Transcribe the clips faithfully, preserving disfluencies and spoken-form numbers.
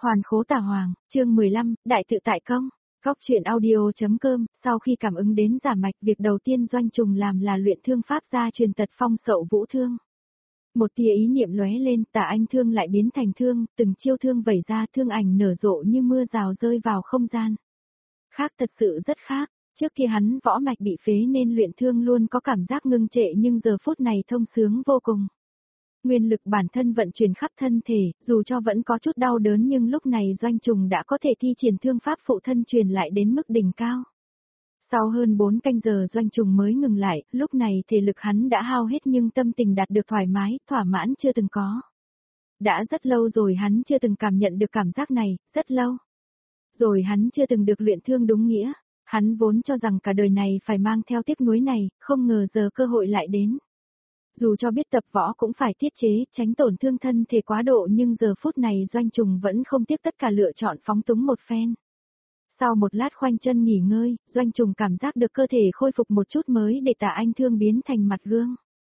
Hoàn khố tà hoàng, chương mười lăm, đại tự tại công. Góc truyện audio.com, sau khi cảm ứng đến giả mạch, việc đầu tiên Doanh Trùng làm là luyện thương pháp gia truyền tật phong sậu vũ thương. Một tia ý niệm lóe lên, tà anh thương lại biến thành thương, từng chiêu thương vẩy ra, thương ảnh nở rộ như mưa rào rơi vào không gian. Khác, thật sự rất khác, trước kia hắn võ mạch bị phế nên luyện thương luôn có cảm giác ngưng trệ, nhưng giờ phút này thông sướng vô cùng. Nguyên lực bản thân vận chuyển khắp thân thể, dù cho vẫn có chút đau đớn nhưng lúc này Doanh Trùng đã có thể thi triển thương pháp phụ thân truyền lại đến mức đỉnh cao. Sau hơn bốn canh giờ Doanh Trùng mới ngừng lại, lúc này thể lực hắn đã hao hết nhưng tâm tình đạt được thoải mái, thỏa mãn chưa từng có. Đã rất lâu rồi hắn chưa từng cảm nhận được cảm giác này, rất lâu. Rồi hắn chưa từng được luyện thương đúng nghĩa, hắn vốn cho rằng cả đời này phải mang theo tiếc nuối này, không ngờ giờ cơ hội lại đến. Dù cho biết tập võ cũng phải tiết chế, tránh tổn thương thân thể quá độ nhưng giờ phút này Doanh Trùng vẫn không tiếc tất cả lựa chọn phóng túng một phen. Sau một lát khoanh chân nghỉ ngơi, Doanh Trùng cảm giác được cơ thể khôi phục một chút mới để tà anh thương biến thành mặt gương.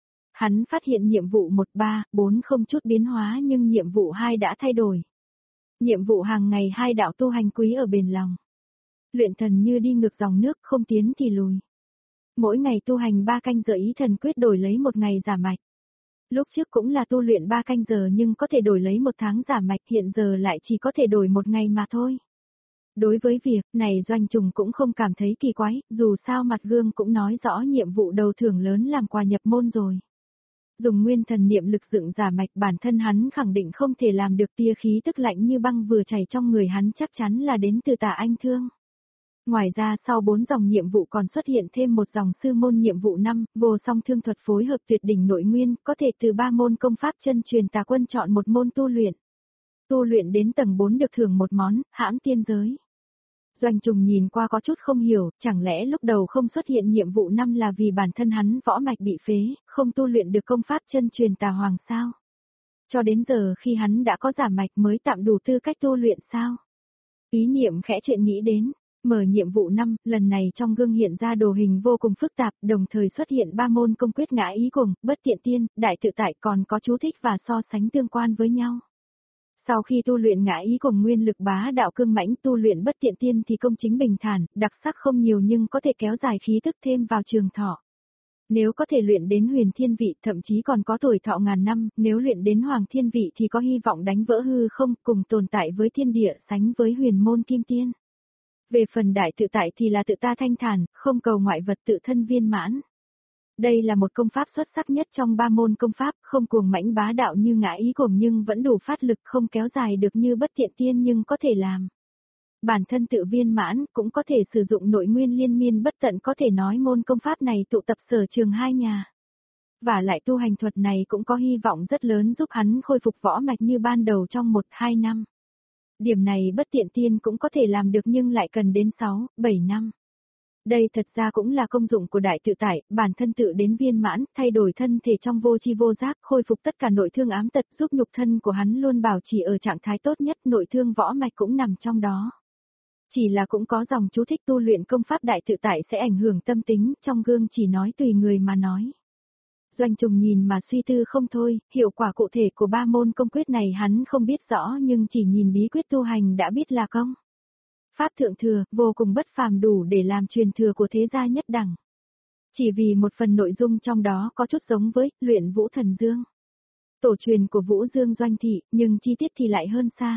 Hắn phát hiện nhiệm vụ một ba, bốn không chút biến hóa nhưng nhiệm vụ hai đã thay đổi. Nhiệm vụ hàng ngày hai đạo tu hành quý ở bền lòng. Luyện thần như đi ngược dòng nước, không tiến thì lùi. Mỗi ngày tu hành ba canh giờ ý thần quyết đổi lấy một ngày giả mạch. Lúc trước cũng là tu luyện ba canh giờ nhưng có thể đổi lấy một tháng giả mạch, hiện giờ lại chỉ có thể đổi một ngày mà thôi. Đối với việc này Doanh Trùng cũng không cảm thấy kỳ quái, dù sao mặt gương cũng nói rõ nhiệm vụ đầu thưởng lớn làm quà nhập môn rồi. Dùng nguyên thần niệm lực dựng giả mạch, bản thân hắn khẳng định không thể làm được, tia khí tức lạnh như băng vừa chảy trong người hắn chắc chắn là đến từ tà anh thương. Ngoài ra sau bốn dòng nhiệm vụ còn xuất hiện thêm một dòng sư môn nhiệm vụ năm, vô song thương thuật phối hợp tuyệt đỉnh nội nguyên, có thể từ ba môn công pháp chân truyền tà quân chọn một môn tu luyện. Tu luyện đến tầng bốn được thưởng một món, hãm tiên giới. Doanh Trùng nhìn qua có chút không hiểu, chẳng lẽ lúc đầu không xuất hiện nhiệm vụ năm là vì bản thân hắn võ mạch bị phế, không tu luyện được công pháp chân truyền tà hoàng sao? Cho đến giờ khi hắn đã có giả mạch mới tạm đủ tư cách tu luyện sao? Ý niệm khẽ chuyện nghĩ đến. Mở nhiệm vụ năm, lần này trong gương hiện ra đồ hình vô cùng phức tạp, đồng thời xuất hiện ba môn công quyết ngã ý cùng, bất tiện tiên, đại tự tại, còn có chú thích và so sánh tương quan với nhau. Sau khi tu luyện ngã ý cùng nguyên lực bá đạo cương mãnh, tu luyện bất tiện tiên thì công chính bình thản, đặc sắc không nhiều nhưng có thể kéo dài khí tức thêm vào trường thọ. Nếu có thể luyện đến huyền thiên vị, thậm chí còn có tuổi thọ ngàn năm, nếu luyện đến hoàng thiên vị thì có hy vọng đánh vỡ hư không, cùng tồn tại với thiên địa, sánh với huyền môn kim tiên. Về phần đại tự tại thì là tự ta thanh thản, không cầu ngoại vật, tự thân viên mãn. Đây là một công pháp xuất sắc nhất trong ba môn công pháp, không cuồng mãnh bá đạo như ngã ý cuồng nhưng vẫn đủ phát lực, không kéo dài được như bất thiện tiên nhưng có thể làm. Bản thân tự viên mãn, cũng có thể sử dụng nội nguyên liên miên bất tận, có thể nói môn công pháp này tụ tập sở trường hai nhà. Và lại tu hành thuật này cũng có hy vọng rất lớn giúp hắn khôi phục võ mạch như ban đầu trong một hai năm. Điểm này bất tiện tiên cũng có thể làm được nhưng lại cần đến sáu, bảy năm. Đây thật ra cũng là công dụng của đại tự tại, bản thân tự đến viên mãn, thay đổi thân thể trong vô tri vô giác, khôi phục tất cả nội thương ám tật, giúp nhục thân của hắn luôn bảo trì ở trạng thái tốt nhất, nội thương võ mạch cũng nằm trong đó. Chỉ là cũng có dòng chú thích tu luyện công pháp đại tự tại sẽ ảnh hưởng tâm tính, trong gương chỉ nói tùy người mà nói. Doanh Trùng nhìn mà suy tư không thôi, hiệu quả cụ thể của ba môn công quyết này hắn không biết rõ nhưng chỉ nhìn bí quyết tu hành đã biết là công. Pháp thượng thừa, vô cùng bất phàm, đủ để làm truyền thừa của thế gia nhất đẳng. Chỉ vì một phần nội dung trong đó có chút giống với luyện Vũ Thần Dương. Tổ truyền của Vũ Dương Doanh Thị, nhưng chi tiết thì lại hơn xa.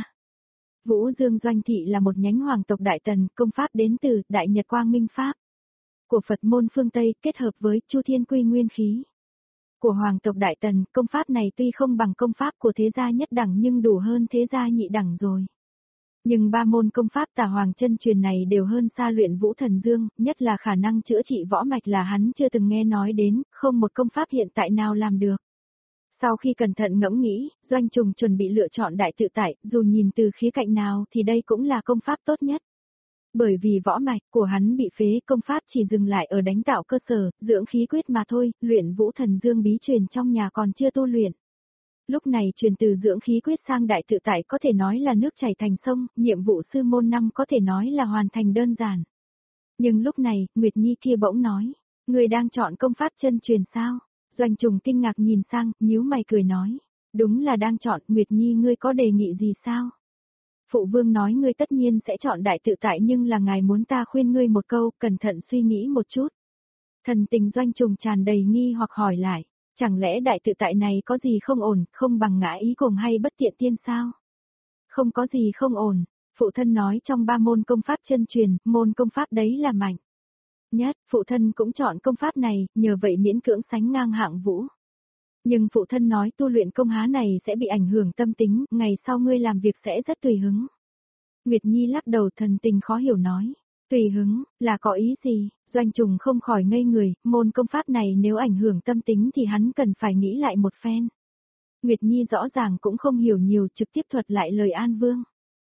Vũ Dương Doanh Thị là một nhánh hoàng tộc Đại Tần, công pháp đến từ Đại Nhật Quang Minh Pháp. Của Phật môn phương Tây kết hợp với Chu Thiên Quy Nguyên Khí. Của hoàng tộc Đại Tần, công pháp này tuy không bằng công pháp của thế gia nhất đẳng nhưng đủ hơn thế gia nhị đẳng rồi. Nhưng ba môn công pháp tà hoàng chân truyền này đều hơn xa luyện Vũ Thần Dương, nhất là khả năng chữa trị võ mạch là hắn chưa từng nghe nói đến, không một công pháp hiện tại nào làm được. Sau khi cẩn thận ngẫm nghĩ, Doanh Trùng chuẩn bị lựa chọn đại tự tại, dù nhìn từ khía cạnh nào thì đây cũng là công pháp tốt nhất. Bởi vì võ mạch của hắn bị phế, công pháp chỉ dừng lại ở đánh tạo cơ sở, dưỡng khí quyết mà thôi, luyện Vũ Thần Dương bí truyền trong nhà còn chưa tu luyện. Lúc này truyền từ dưỡng khí quyết sang đại tự tại có thể nói là nước chảy thành sông, nhiệm vụ sư môn năm có thể nói là hoàn thành đơn giản. Nhưng lúc này, Nguyệt Nhi kia bỗng nói, người đang chọn công pháp chân truyền sao? Doanh Trùng kinh ngạc nhìn sang, nhíu mày cười nói, đúng là đang chọn, Nguyệt Nhi ngươi có đề nghị gì sao? Phụ vương nói ngươi tất nhiên sẽ chọn đại tự tại nhưng là ngài muốn ta khuyên ngươi một câu, cẩn thận suy nghĩ một chút. Thần tình Doanh Trùng tràn đầy nghi hoặc hỏi lại, chẳng lẽ đại tự tại này có gì không ổn, không bằng ngã ý cùng hay bất tiện tiên sao? Không có gì không ổn, phụ thân nói trong ba môn công pháp chân truyền, môn công pháp đấy là mạnh nhất, phụ thân cũng chọn công pháp này, nhờ vậy miễn cưỡng sánh ngang hạng vũ. Nhưng phụ thân nói tu luyện công há này sẽ bị ảnh hưởng tâm tính, ngày sau ngươi làm việc sẽ rất tùy hứng. Nguyệt Nhi lắc đầu thần tình khó hiểu nói, tùy hứng, là có ý gì? Doanh Trùng không khỏi ngây người, môn công pháp này nếu ảnh hưởng tâm tính thì hắn cần phải nghĩ lại một phen. Nguyệt Nhi rõ ràng cũng không hiểu nhiều, trực tiếp thuật lại lời An Vương.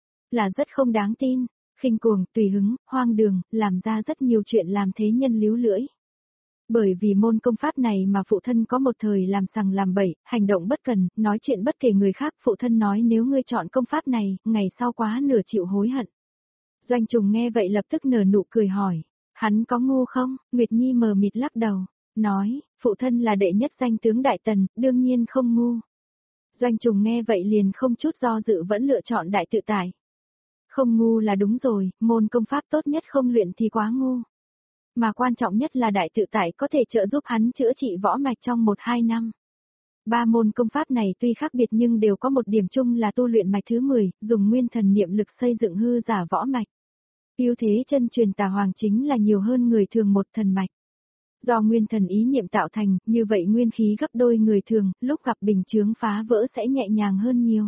Là rất không đáng tin, khinh cuồng, tùy hứng, hoang đường, làm ra rất nhiều chuyện làm thế nhân líu lưỡi. Bởi vì môn công pháp này mà phụ thân có một thời làm sằng làm bậy, hành động bất cần, nói chuyện bất kể người khác, phụ thân nói nếu ngươi chọn công pháp này, ngày sau quá nửa chịu hối hận. Doanh Trùng nghe vậy lập tức nở nụ cười hỏi, hắn có ngu không? Nguyệt Nhi mờ mịt lắc đầu, nói, phụ thân là đệ nhất danh tướng Đại Tần, đương nhiên không ngu. Doanh Trùng nghe vậy liền không chút do dự vẫn lựa chọn đại tự tại. Không ngu là đúng rồi, môn công pháp tốt nhất không luyện thì quá ngu. Mà quan trọng nhất là đại tự tại có thể trợ giúp hắn chữa trị võ mạch trong một hai năm. Ba môn công pháp này tuy khác biệt nhưng đều có một điểm chung là tu luyện mạch thứ mười, dùng nguyên thần niệm lực xây dựng hư giả võ mạch. Ưu thế chân truyền Tà Hoàng chính là nhiều hơn người thường một thần mạch. Do nguyên thần ý niệm tạo thành, như vậy nguyên khí gấp đôi người thường, lúc gặp bình chướng phá vỡ sẽ nhẹ nhàng hơn nhiều.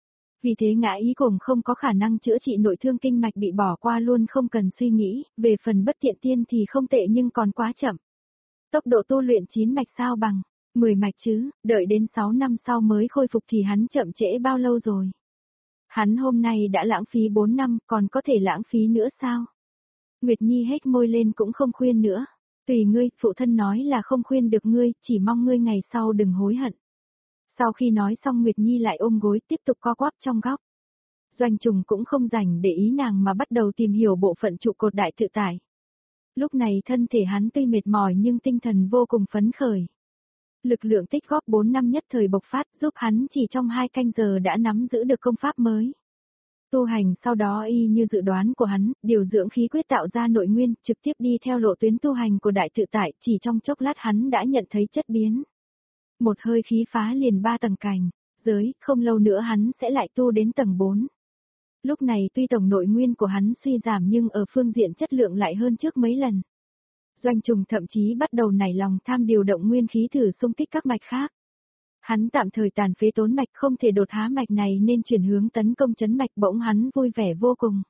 Vì thế ngã ý cùng không có khả năng chữa trị nội thương kinh mạch bị bỏ qua luôn không cần suy nghĩ, về phần bất tiện tiên thì không tệ nhưng còn quá chậm. Tốc độ tu luyện chín mạch sao bằng, mười mạch chứ, đợi đến sáu năm sau mới khôi phục thì hắn chậm trễ bao lâu rồi. Hắn hôm nay đã lãng phí bốn năm, còn có thể lãng phí nữa sao? Nguyệt Nhi hết môi lên cũng không khuyên nữa. Tùy ngươi, phụ thân nói là không khuyên được ngươi, chỉ mong ngươi ngày sau đừng hối hận. Sau khi nói xong Nguyệt Nhi lại ôm gối tiếp tục co quắp trong góc. Doanh Trùng cũng không rảnh để ý nàng mà bắt đầu tìm hiểu bộ phận trụ cột đại tự tại. Lúc này thân thể hắn tuy mệt mỏi nhưng tinh thần vô cùng phấn khởi. Lực lượng tích góp bốn năm nhất thời bộc phát giúp hắn chỉ trong hai canh giờ đã nắm giữ được công pháp mới. Tu hành sau đó y như dự đoán của hắn, điều dưỡng khí quyết tạo ra nội nguyên, trực tiếp đi theo lộ tuyến tu hành của đại tự tại, chỉ trong chốc lát hắn đã nhận thấy chất biến. Một hơi khí phá liền ba tầng cảnh, giới, không lâu nữa hắn sẽ lại tu đến tầng bốn. Lúc này tuy tổng nội nguyên của hắn suy giảm nhưng ở phương diện chất lượng lại hơn trước mấy lần. Doanh Trùng thậm chí bắt đầu nảy lòng tham điều động nguyên khí thử xung kích các mạch khác. Hắn tạm thời tàn phế tốn mạch không thể đột há mạch này nên chuyển hướng tấn công chấn mạch bỗng hắn vui vẻ vô cùng.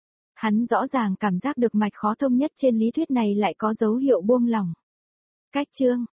Hắn rõ ràng cảm giác được mạch khó thông nhất trên lý thuyết này lại có dấu hiệu buông lỏng. Cách chương